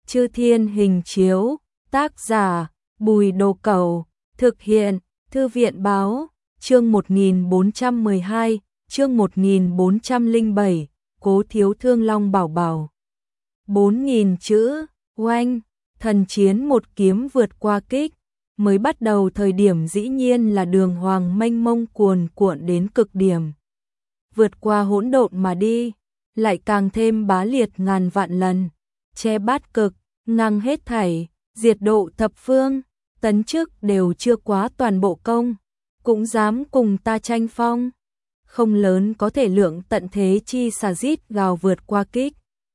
Chư Thiên Hình Chiếu, tác giả Bùi Đồ Cẩu, thực hiện Thư viện Báo, chương 1412, chương 1407, Cố Thiếu Thương Long Bảo Bảo. 4.000 chữ, oanh, thần chiến một kiếm vượt qua kích. Mới bắt đầu thời điểm dĩ nhiên là đường hoàng mênh mông cuồn cuộn đến cực điểm. Vượt qua hỗn độn mà đi, lại càng thêm bá liệt ngàn vạn lần, che bát cực, ngang hết thảy, diệt độ thập phương, tấn chức đều chưa quá toàn bộ công, cũng dám cùng ta tranh phong. Không lớn có thể lượng tận thế chi xà rít gào vượt qua kích.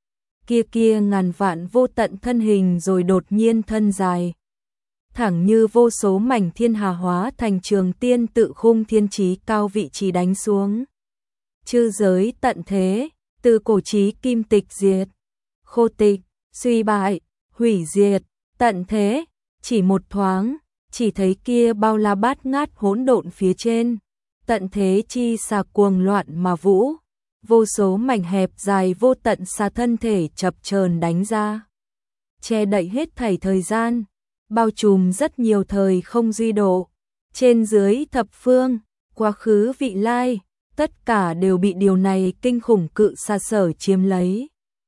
Kia ngàn vạn vô tận thân hình rồi đột nhiên thân dài. Thẳng như vô số mảnh thiên hà hóa thành trường tiên tự khung thiên chí cao vị trí đánh xuống. Chư giới tận thế, từ cổ chí kim tịch diệt, khô tịch, suy bại, hủy diệt, tận thế, chỉ một thoáng, chỉ thấy kia bao la bát ngát hỗn độn phía trên, tận thế chi xà cuồng loạn mà vũ, vô số mảnh hẹp dài vô tận xà thân thể chập chờn đánh ra, che đậy hết thảy thời gian, bao trùm rất nhiều thời không duy độ, trên dưới thập phương, quá khứ vị lai, tất cả đều bị điều này kinh khủng cự xà sở chiếm lấy.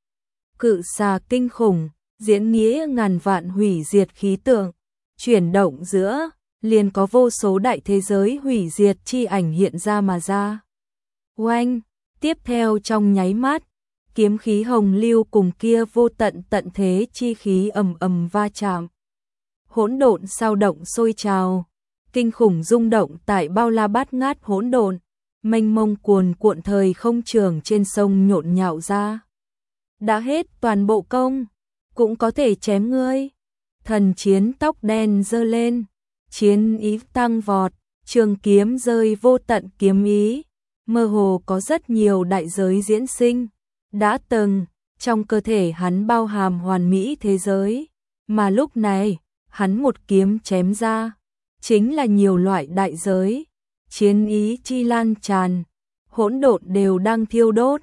Cự xà kinh khủng, diễn nghĩa ngàn vạn hủy diệt khí tượng, chuyển động giữa, liền có vô số đại thế giới hủy diệt chi ảnh hiện ra mà ra. Oanh, tiếp theo trong nháy mắt, kiếm khí hồng lưu cùng kia vô tận tận thế chi khí ầm ầm va chạm. Hỗn độn sao động sôi trào, kinh khủng rung động tại bao la bát ngát hỗn độn, mênh mông cuồn cuộn thời không trường trên sông nhộn nhạo ra. Đã hết toàn bộ công, cũng có thể chém ngươi. Thần chiến tóc đen giơ lên, chiến ý tăng vọt, trường kiếm rơi vô tận kiếm ý, mơ hồ có rất nhiều đại giới diễn sinh, đã từng, trong cơ thể hắn bao hàm hoàn mỹ thế giới, mà lúc này, hắn một kiếm chém ra, chính là nhiều loại đại giới, chiến ý chi lan tràn, hỗn độn đều đang thiêu đốt,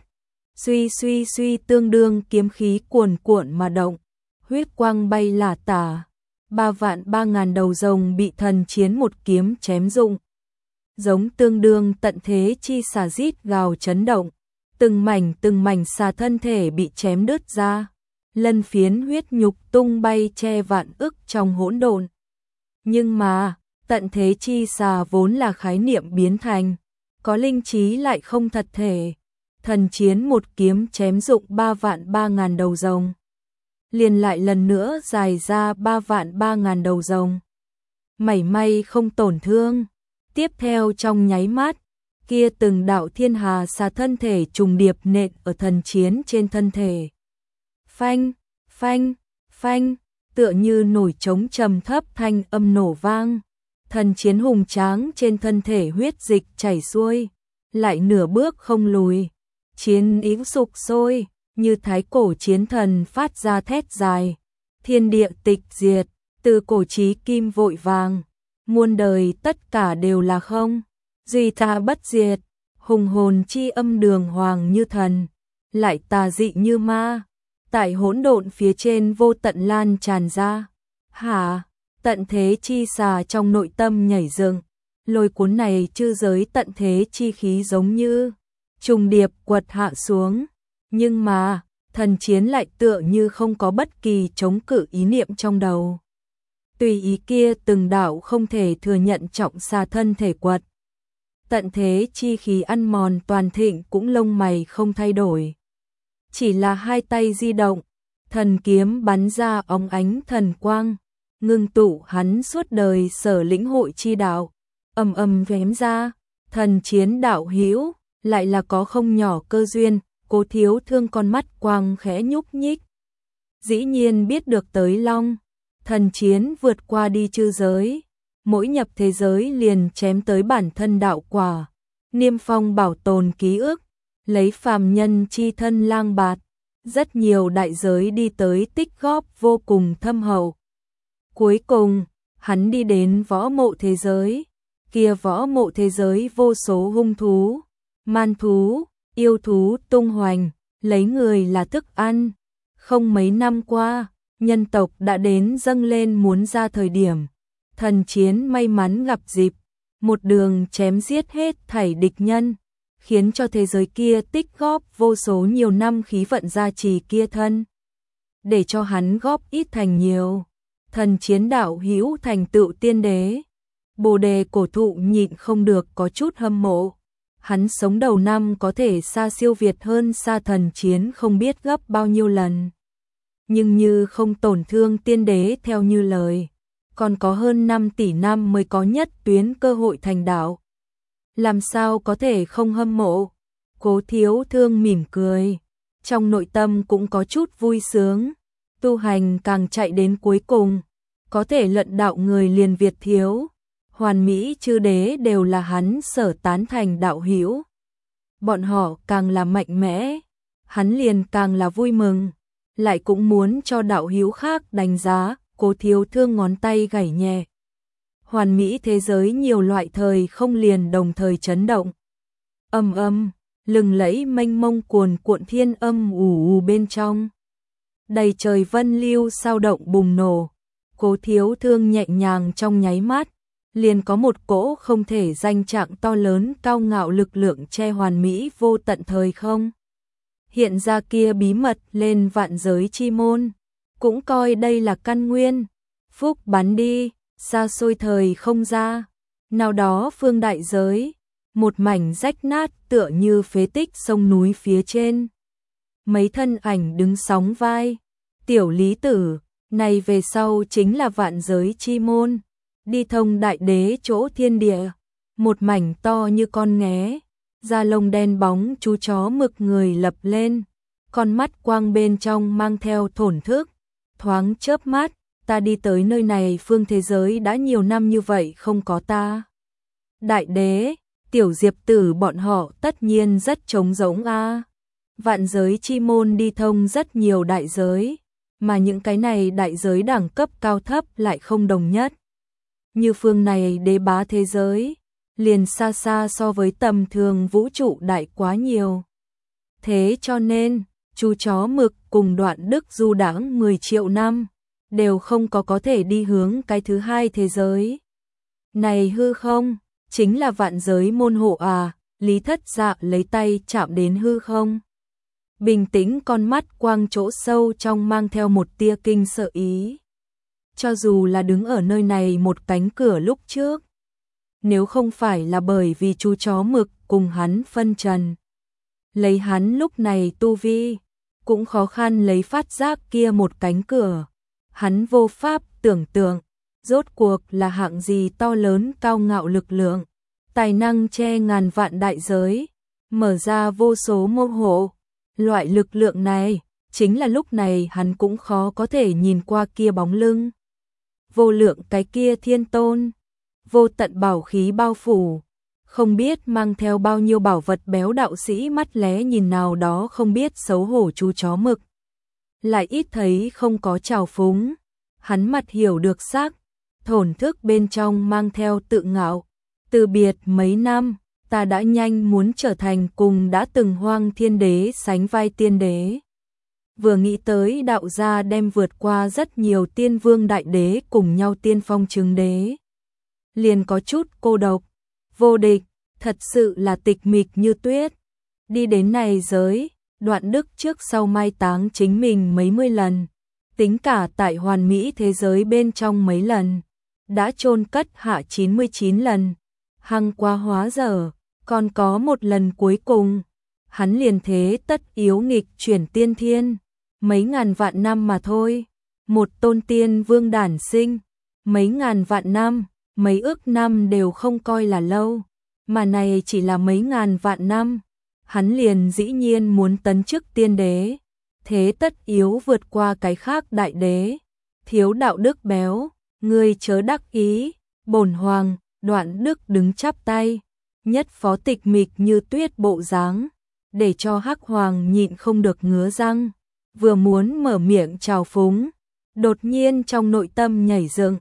suy tương đương kiếm khí cuồn cuộn mà động, huyết quang bay lả tả, 3.300.000 đầu rồng bị thần chiến một kiếm chém rụng, giống tương đương tận thế chi xà rít gào chấn động, từng mảnh xà thân thể bị chém đứt ra, lân phiến huyết nhục tung bay che vạn ức trong hỗn độn. Nhưng mà, tận thế chi xà vốn là khái niệm biến thành, có linh trí lại không thật thể, thần chiến một kiếm chém rụng 3.300.000 đầu rồng. Liền lại lần nữa dài ra 3.300.000 đầu rồng. Mảy may không tổn thương. Tiếp theo trong nháy mắt, kia từng đạo thiên hà xà thân thể trùng điệp nện ở thần chiến trên thân thể. Phanh, phanh, phanh, tựa như nổi trống trầm thấp thanh âm nổ vang. Thần chiến hùng tráng trên thân thể huyết dịch chảy xuôi, lại nửa bước không lùi. Chiến ý sục sôi, như thái cổ chiến thần phát ra thét dài. Thiên địa tịch diệt, từ cổ chí kim vội vàng. Muôn đời tất cả đều là không, duy ta bất diệt, hùng hồn chi âm đường hoàng như thần, lại tà dị như ma, tại hỗn độn phía trên vô tận lan tràn ra. Hả, tận thế chi xà trong nội tâm nhảy dựng, lôi cuốn này chư giới tận thế chi khí giống như trùng điệp quật hạ xuống, nhưng mà, thần chiến lại tựa như không có bất kỳ chống cự ý niệm trong đầu. Tùy ý kia từng đạo không thể thừa nhận trọng xà thân thể quật. Tận thế chi khí ăn mòn toàn thịnh cũng lông mày không thay đổi. Chỉ là hai tay di động, thần kiếm bắn ra óng ánh thần quang, ngưng tụ hắn suốt đời sở lĩnh hội chi đạo, ầm ầm vém ra, thần chiến đạo hữu lại là có không nhỏ cơ duyên, Cố Thiếu Thương con mắt quang khẽ nhúc nhích. Dĩ nhiên biết được tới long. Thần chiến vượt qua đi chư giới, mỗi nhập thế giới liền chém tới bản thân đạo quả, niêm phong bảo tồn ký ức, lấy phàm nhân chi thân lang bạt, rất nhiều đại giới đi tới tích góp vô cùng thâm hậu. Cuối cùng, hắn đi đến võ mộ thế giới, kia võ mộ thế giới vô số hung thú, man thú, yêu thú tung hoành, lấy người là thức ăn, không mấy năm qua. nhân tộc đã đến dâng lên muốn ra thời điểm. Thần chiến may mắn gặp dịp, một đường chém giết hết thảy địch nhân, khiến cho thế giới kia tích góp vô số nhiều năm khí vận gia trì kia thân. Để cho hắn góp ít thành nhiều, thần chiến đạo hữu thành tựu tiên đế. Bồ đề cổ thụ nhịn không được có chút hâm mộ. Hắn sống đầu năm có thể xa siêu việt hơn xa thần chiến không biết gấp bao nhiêu lần. Nhưng như không tổn thương tiên đế theo như lời, còn có hơn 5 tỷ năm mới có nhất tuyến cơ hội thành đạo. Làm sao có thể không hâm mộ? Cố Thiếu Thương mỉm cười, trong nội tâm cũng có chút vui sướng. Tu hành càng chạy đến cuối cùng, có thể lận đạo người liền Việt thiếu. Hoàn mỹ chư đế đều là hắn sở tán thành đạo hữu. Bọn họ càng là mạnh mẽ, hắn liền càng là vui mừng, lại cũng muốn cho đạo hữu khác đánh giá. Cố Thiếu Thương ngón tay gảy nhẹ. Hoàn mỹ thế giới nhiều loại thời không liền đồng thời chấn động. Âm âm, lừng lẫy mênh mông cuồn cuộn thiên âm ù ù bên trong. Đầy trời vân lưu sao động bùng nổ. Cố Thiếu Thương nhẹ nhàng trong nháy mắt, liền có một cỗ không thể danh trạng to lớn cao ngạo lực lượng che hoàn mỹ vô tận thời không. Hiện ra kia bí mật lên vạn giới chi môn, cũng coi đây là căn nguyên. Phúc bắn đi, xa xôi thời không ra, nào đó phương đại giới, một mảnh rách nát tựa như phế tích sông núi phía trên. Mấy thân ảnh đứng sóng vai, tiểu lý tử, này về sau chính là vạn giới chi môn, đi thông đại đế chỗ thiên địa, một mảnh to như con nghé, da lông đen bóng chú chó mực người lập lên, con mắt quang bên trong mang theo thổn thức, thoáng chớp mắt, ta đi tới nơi này phương thế giới đã nhiều năm như vậy không có ta. Đại đế, tiểu diệp tử bọn họ tất nhiên rất trống rỗng a. Vạn giới chi môn đi thông rất nhiều đại giới, mà những cái này đại giới đẳng cấp cao thấp lại không đồng nhất. Như phương này đế bá thế giới, liền xa xa so với tầm thường vũ trụ đại quá nhiều. Thế cho nên, chú chó mực cùng Đoạn Đức du đãng 10 triệu năm, đều không có thể đi hướng cái thứ hai thế giới. Này hư không, chính là vạn giới môn hộ à, Lý Thất Dạ lấy tay chạm đến hư không. Bình tĩnh con mắt quang chỗ sâu trong mang theo một tia kinh sợ ý. Cho dù là đứng ở nơi này một cánh cửa lúc trước, nếu không phải là bởi vì chú chó mực cùng hắn phân trần, lấy hắn lúc này tu vi, cũng khó khăn lấy phát giác kia một cánh cửa. Hắn vô pháp tưởng tượng, rốt cuộc là hạng gì to lớn cao ngạo lực lượng, tài năng che ngàn vạn đại giới, mở ra vô số môn hộ. Loại lực lượng này, chính là lúc này hắn cũng khó có thể nhìn qua kia bóng lưng. Vô lượng cái kia thiên tôn, vô tận bảo khí bao phủ, không biết mang theo bao nhiêu bảo vật béo đạo sĩ mắt lé nhìn nào đó không biết xấu hổ chú chó mực. Lại ít thấy không có trào phúng, hắn mặt hiểu được xác, thổn thức bên trong mang theo tự ngạo. Từ biệt mấy năm, ta đã nhanh muốn trở thành cùng đã từng Hoang Thiên Đế sánh vai tiên đế. Vừa nghĩ tới đạo gia đem vượt qua rất nhiều tiên vương đại đế cùng nhau tiên phong chứng đế, liền có chút cô độc, vô địch, thật sự là tịch mịch như tuyết. Đi đến này giới, Đoạn Đức trước sau mai táng chính mình mấy mươi lần, tính cả tại hoàn mỹ thế giới bên trong mấy lần, đã chôn cất hạ 99 lần, hăng qua hóa dở, còn có một lần cuối cùng, hắn liền thế tất yếu nghịch chuyển tiên thiên, mấy ngàn vạn năm mà thôi, một tôn tiên vương đản sinh, mấy ngàn vạn năm, mấy ước năm đều không coi là lâu, mà này chỉ là mấy ngàn vạn năm, hắn liền dĩ nhiên muốn tấn chức tiên đế, thế tất yếu vượt qua cái khác đại đế, thiếu đạo đức béo, ngươi chớ đắc ý, bổn hoàng. Đoạn Đức đứng chắp tay, nhất phó tịch mịch như tuyết bộ dáng, để cho Hắc Hoàng nhịn không được ngứa răng, vừa muốn mở miệng chào phúng, đột nhiên trong nội tâm nhảy dựng,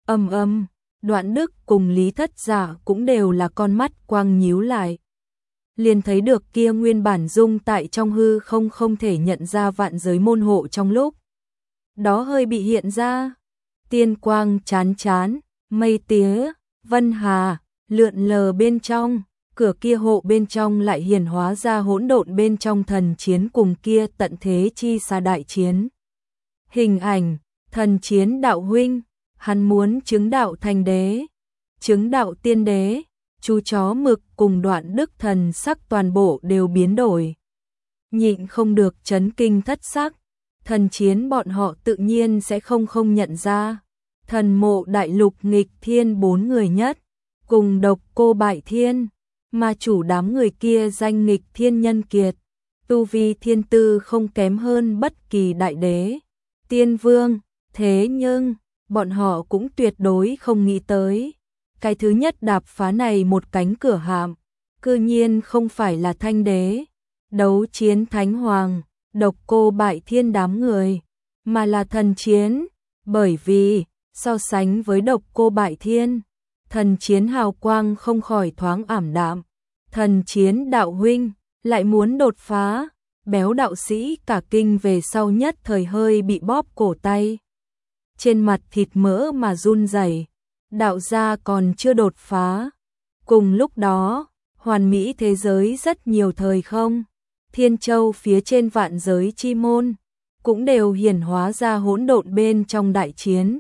âm, Đoạn Đức cùng Lý Thất Dạ cũng đều là con mắt quang nhíu lại. Liền thấy được kia nguyên bản dung tại trong hư không thể nhận ra vạn giới môn hộ trong lúc đó hơi bị hiện ra. Tiên quang chán chán, mây tía, vân hà, lượn lờ bên trong, cửa kia hộ bên trong lại hiển hóa ra hỗn độn bên trong thần chiến cùng kia tận thế chi xa đại chiến. Hình ảnh, thần chiến đạo huynh, hắn muốn chứng đạo thành đế, chứng đạo tiên đế, chú chó mực cùng Đoạn Đức thần sắc toàn bộ đều biến đổi. Nhịn không được chấn kinh thất sắc, thần chiến bọn họ tự nhiên sẽ không nhận ra. Thần mộ đại lục nghịch thiên 4 người nhất, cùng Độc Cô Bại Thiên, mà chủ đám người kia danh nghịch thiên nhân kiệt, tu vi thiên tư không kém hơn bất kỳ đại đế, tiên vương, thế nhưng, bọn họ cũng tuyệt đối không nghĩ tới. Cái thứ nhất đạp phá này một cánh cửa hạm, cư nhiên không phải là Thanh Đế, Đấu Chiến Thánh Hoàng, Độc Cô Bại Thiên đám người, mà là thần chiến, bởi vì, so sánh với Độc Cô Bại Thiên, thần chiến hào quang không khỏi thoáng ảm đạm, thần chiến đạo huynh, lại muốn đột phá, béo đạo sĩ cả kinh về sau nhất thời hơi bị bóp cổ tay. Trên mặt thịt mỡ mà run rẩy, đạo gia còn chưa đột phá. Cùng lúc đó, hoàn mỹ thế giới rất nhiều thời không, Thiên Châu phía trên vạn giới chi môn, cũng đều hiển hóa ra hỗn độn bên trong đại chiến.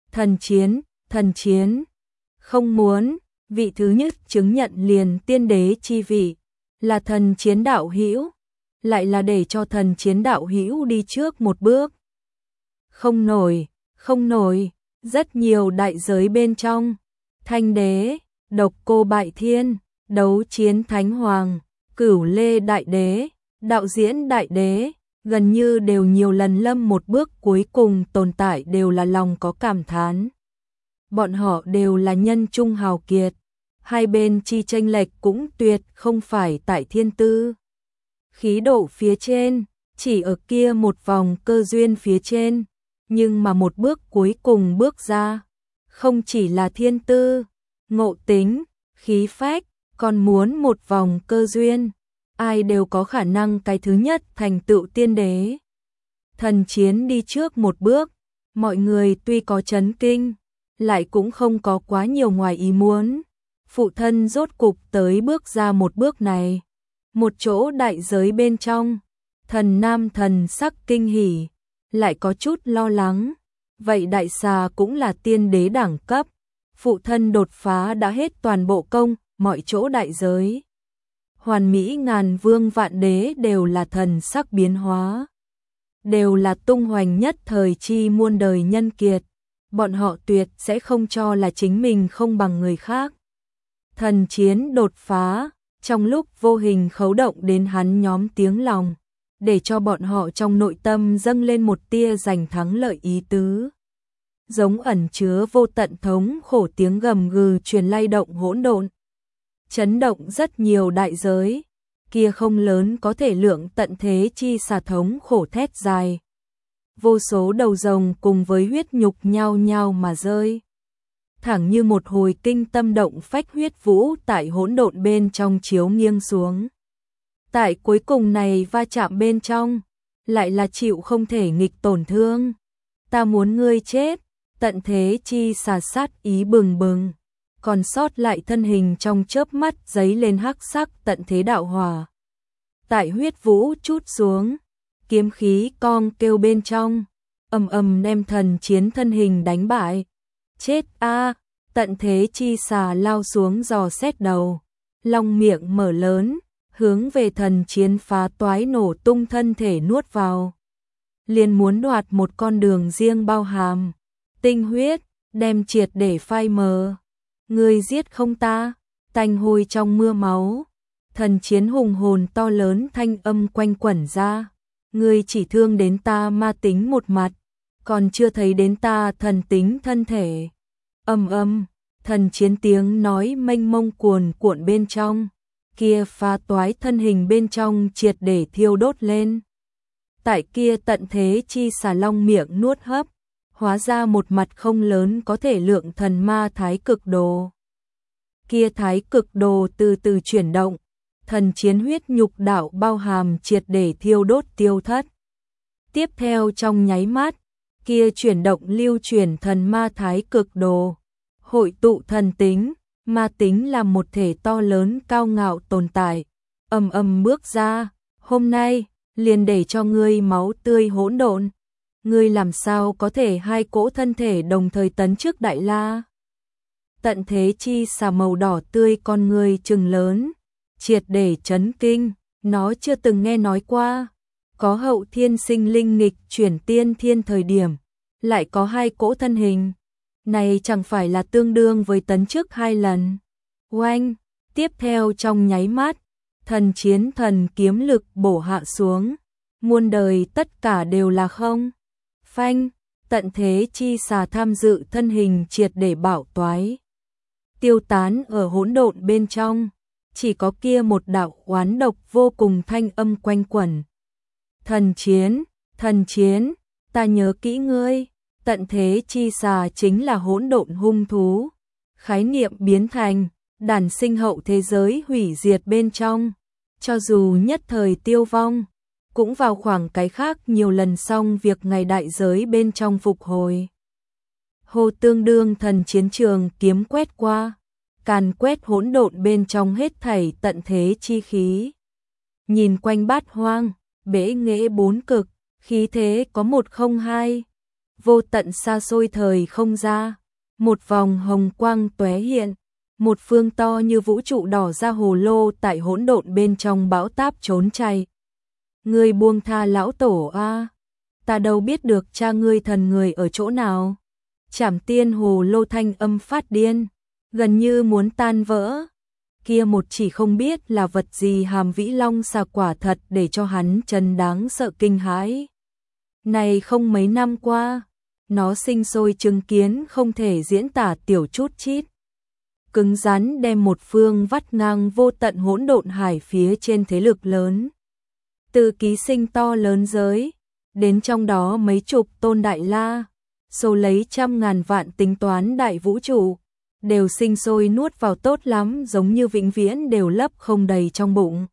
Thần chiến, không muốn, vị thứ nhất chứng nhận liền tiên đế chi vị, là thần chiến đạo hữu, lại là để cho thần chiến đạo hữu đi trước một bước. Không nổi, rất nhiều đại giới bên trong, Thanh Đế, Độc Cô Bại Thiên, Đấu Chiến Thánh Hoàng, Cửu Lê Đại Đế, Đạo Diễn Đại Đế, gần như đều nhiều lần lâm một bước cuối cùng tồn tại đều là lòng có cảm thán. Bọn họ đều là nhân trung hào kiệt, hai bên chi chênh lệch cũng tuyệt không phải tại thiên tư. Khí độ phía trên, chỉ ở kia một vòng cơ duyên phía trên, nhưng mà một bước cuối cùng bước ra, không chỉ là thiên tư, ngộ tính, khí phách, còn muốn một vòng cơ duyên, ai đều có khả năng cái thứ nhất thành tựu tiên đế. Thần chiến đi trước một bước, mọi người tuy có chấn kinh, lại cũng không có quá nhiều ngoài ý muốn. Phụ thân rốt cục tới bước ra một bước này, một chỗ đại giới bên trong, thần nam thần sắc kinh hỉ, lại có chút lo lắng. Vậy đại xà cũng là tiên đế đẳng cấp, phụ thân đột phá đã hết toàn bộ công, mọi chỗ đại giới. Hoàn mỹ ngàn vương vạn đế đều là thần sắc biến hóa, đều là tung hoành nhất thời chi muôn đời nhân kiệt, bọn họ tuyệt sẽ không cho là chính mình không bằng người khác. Thần chiến đột phá, trong lúc vô hình khấu động đến hắn nhóm tiếng lòng, để cho bọn họ trong nội tâm dâng lên một tia giành thắng lợi ý tứ. Giống ẩn chứa vô tận thống khổ tiếng gầm gừ truyền lay động hỗn độn, chấn động rất nhiều đại giới, kia không lớn có thể lượng tận thế chi xà thống khổ thét dài. Vô số đầu rồng cùng với huyết nhục nhao nhao mà rơi. Thẳng như một hồi kinh tâm động phách huyết vũ tại hỗn độn bên trong chiếu nghiêng xuống. Tại cuối cùng này va chạm bên trong, lại là chịu không thể nghịch tổn thương. Ta muốn ngươi chết, tận thế chi xà sát ý bừng bừng, còn sót lại thân hình trong chớp mắt giấy lên hắc sắc tận thế đạo hỏa. Tại huyết vũ chút xuống, kiếm khí cong kêu bên trong, ầm ầm đem thần chiến thân hình đánh bại. Chết a! Tận thế chi xà lao xuống dò xét đầu, long miệng mở lớn, hướng về thần chiến phá toái nổ tung thân thể nuốt vào. Liền muốn đoạt một con đường riêng bao hàm, tinh huyết, đem triệt để phai mờ. Ngươi giết không ta, tanh hôi trong mưa máu. Thần chiến hùng hồn to lớn thanh âm quanh quẩn ra. Ngươi chỉ thương đến ta ma tính một mặt, còn chưa thấy đến ta thần tính thân thể. Thần chiến tiếng nói mênh mông cuồn cuộn bên trong, kia phá toái thân hình bên trong triệt để thiêu đốt lên. Tại kia tận thế chi xà long miệng nuốt hấp, hóa ra một mặt không lớn có thể lượng thần ma thái cực đồ. Kia thái cực đồ từ từ chuyển động, thần chiến huyết nhục đạo bao hàm triệt để thiêu đốt tiêu thất. Tiếp theo trong nháy mắt, kia chuyển động lưu chuyển thần ma thái cực đồ, hội tụ thần tính, ma tính là một thể to lớn cao ngạo tồn tại, ầm ầm bước ra, hôm nay, liền để cho ngươi máu tươi hỗn độn. Ngươi làm sao có thể hai cỗ thân thể đồng thời tấn trước Đại La? Tận thế chi xà màu đỏ tươi con ngươi trừng lớn, triệt để chấn kinh, nó chưa từng nghe nói qua. Có hậu thiên sinh linh nghịch chuyển tiên thiên thời điểm, lại có hai cỗ thân hình. Này chẳng phải là tương đương với tấn trước 2 lần. Oanh, tiếp theo trong nháy mắt, thần chiến thần kiếm lực bổ hạ xuống, muôn đời tất cả đều là không. Phanh, tận thế chi xà tham dự thân hình triệt để bảo toái, tiêu tán ở hỗn độn bên trong, chỉ có kia một đạo oán độc vô cùng thanh âm quanh quẩn. Thần chiến, ta nhớ kỹ ngươi. Tận thế chi xà chính là hỗn độn hung thú, khái niệm biến thành đản sinh hậu thế giới hủy diệt bên trong, cho dù nhất thời tiêu vong, cũng vào khoảng cái khác nhiều lần xong việc ngày đại giới bên trong phục hồi. Hồ tương đương thần chiến trường kiếm quét qua, càn quét hỗn độn bên trong hết thảy tận thế chi khí. Nhìn quanh bát hoang, bể nghệ bốn cực, khí thế có 102. Vô tận xa xôi thời không ra, một vòng hồng quang tóe hiện, một phương to như vũ trụ đỏ ra hồ lô tại hỗn độn bên trong bão táp trốn chạy. Ngươi buông tha lão tổ a, ta đâu biết được cha ngươi thần người ở chỗ nào. Trảm tiên hồ lô thanh âm phát điên, gần như muốn tan vỡ. Kia một chỉ không biết là vật gì hàm vĩ long xà quả thật để cho hắn trần đáng sợ kinh hãi. Này không mấy năm qua, nó sinh sôi chứng kiến không thể diễn tả tiểu chút chít. Cứng rắn đem một phương vắt ngang vô tận hỗn độn hải phía trên thế lực lớn. Từ ký sinh to lớn giới, đến trong đó mấy chục tôn Đại La, số lấy trăm ngàn vạn tính toán đại vũ trụ, đều sinh sôi nuốt vào tốt lắm giống như vĩnh viễn đều lấp không đầy trong bụng.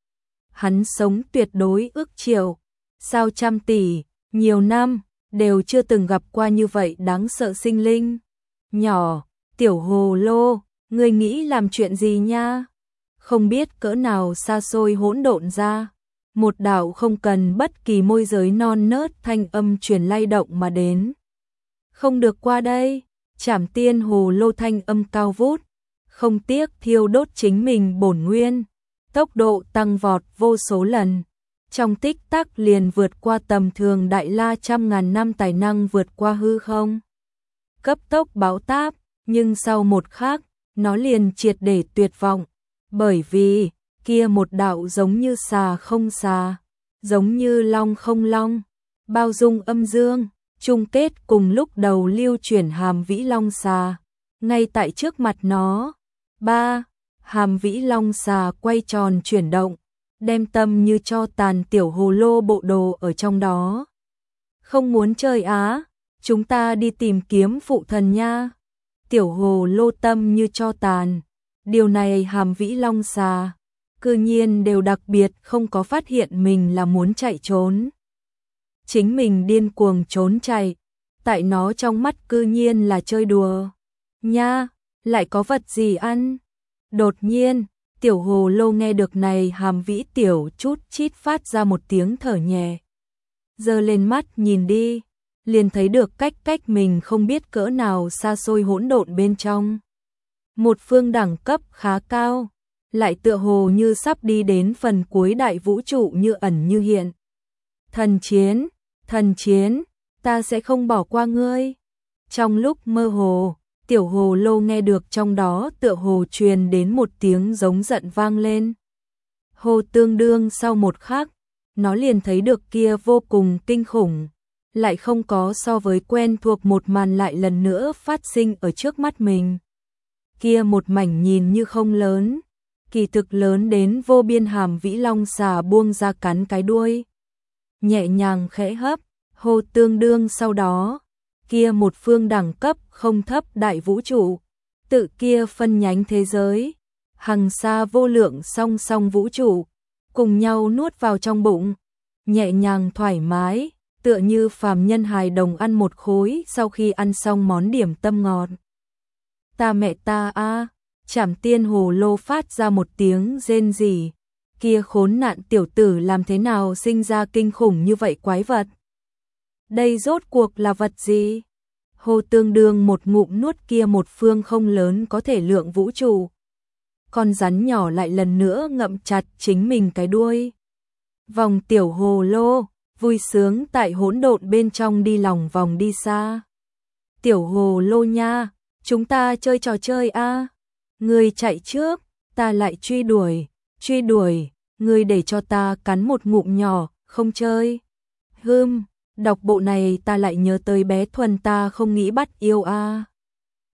Hắn sống tuyệt đối ước triệu, sao trăm tỷ, nhiều năm, đều chưa từng gặp qua như vậy đáng sợ sinh linh. Nhỏ, tiểu hồ lô, ngươi nghĩ làm chuyện gì nha? Không biết cỡ nào xa xôi hỗn độn ra. Một đạo không cần bất kỳ môi giới non nớt thanh âm truyền lay động mà đến. Không được qua đây, Trảm tiên hồ lô thanh âm cao vút, không tiếc thiêu đốt chính mình bổn nguyên, tốc độ tăng vọt vô số lần. Trong tích tắc liền vượt qua tầm thường Đại La trăm ngàn năm tài năng vượt qua hư không. Cấp tốc báo táp, nhưng sau một khắc, nó liền triệt để tuyệt vọng, bởi vì kia một đạo giống như xà không xà, giống như long không long, bao dung âm dương, chung kết cùng lúc đầu lưu chuyển hàm vĩ long xà, ngay tại trước mặt nó. Hàm vĩ long xà quay tròn chuyển động, đem tâm như cho tàn tiểu hồ lô bộ đồ ở trong đó. Không muốn chơi á, chúng ta đi tìm kiếm phụ thần nha. Tiểu hồ lô tâm như cho tàn, điều này hàm vĩ long xà cư nhiên đều đặc biệt không có phát hiện mình là muốn chạy trốn. Chính mình điên cuồng trốn chạy, tại nó trong mắt cư nhiên là chơi đùa. Nha, lại có vật gì ăn? Đột nhiên, tiểu hồ lô nghe được này hàm vĩ tiểu chút chít phát ra một tiếng thở nhẹ. Giơ lên mắt nhìn đi, liền thấy được cách mình không biết cỡ nào xa xôi hỗn độn bên trong. Một phương đẳng cấp khá cao, lại tựa hồ như sắp đi đến phần cuối đại vũ trụ như ẩn như hiện. Thần chiến, ta sẽ không bỏ qua ngươi. Trong lúc mơ hồ, tiểu hồ lô nghe được trong đó tựa hồ truyền đến một tiếng giống giận vang lên. Hồ tương đương sau một khắc, nó liền thấy được kia vô cùng kinh khủng, lại không có so với quen thuộc một màn lại lần nữa phát sinh ở trước mắt mình. Kia một mảnh nhìn như không lớn, kỳ thực lớn đến vô biên hàm vĩ long xà buông ra cắn cái đuôi. Nhẹ nhàng khẽ hấp, hồ tương đương sau đó, kia một phương đẳng cấp không thấp đại vũ trụ, tự kia phân nhánh thế giới, hằng xa vô lượng song song vũ trụ, cùng nhau nuốt vào trong bụng, nhẹ nhàng thoải mái, tựa như phàm nhân hài đồng ăn một khối sau khi ăn xong món điểm tâm ngọt. Ta mẹ ta a, Trảm Tiên hồ lô phát ra một tiếng rên rỉ. Kia khốn nạn tiểu tử làm thế nào sinh ra kinh khủng như vậy quái vật? Đây rốt cuộc là vật gì? Hồ tương đương một ngụm nuốt kia một phương không lớn có thể lượng vũ trụ. Con rắn nhỏ lại lần nữa ngậm chặt chính mình cái đuôi. Vòng tiểu hồ lô, vui sướng tại hỗn độn bên trong đi lòng vòng đi xa. Tiểu hồ lô nha, chúng ta chơi trò chơi a. Ngươi chạy trước, ta lại truy đuổi, ngươi để cho ta cắn một ngụm nhỏ, không chơi. Đọc bộ này ta lại nhớ tới bé Thuần ta không nghĩ bắt yêu a.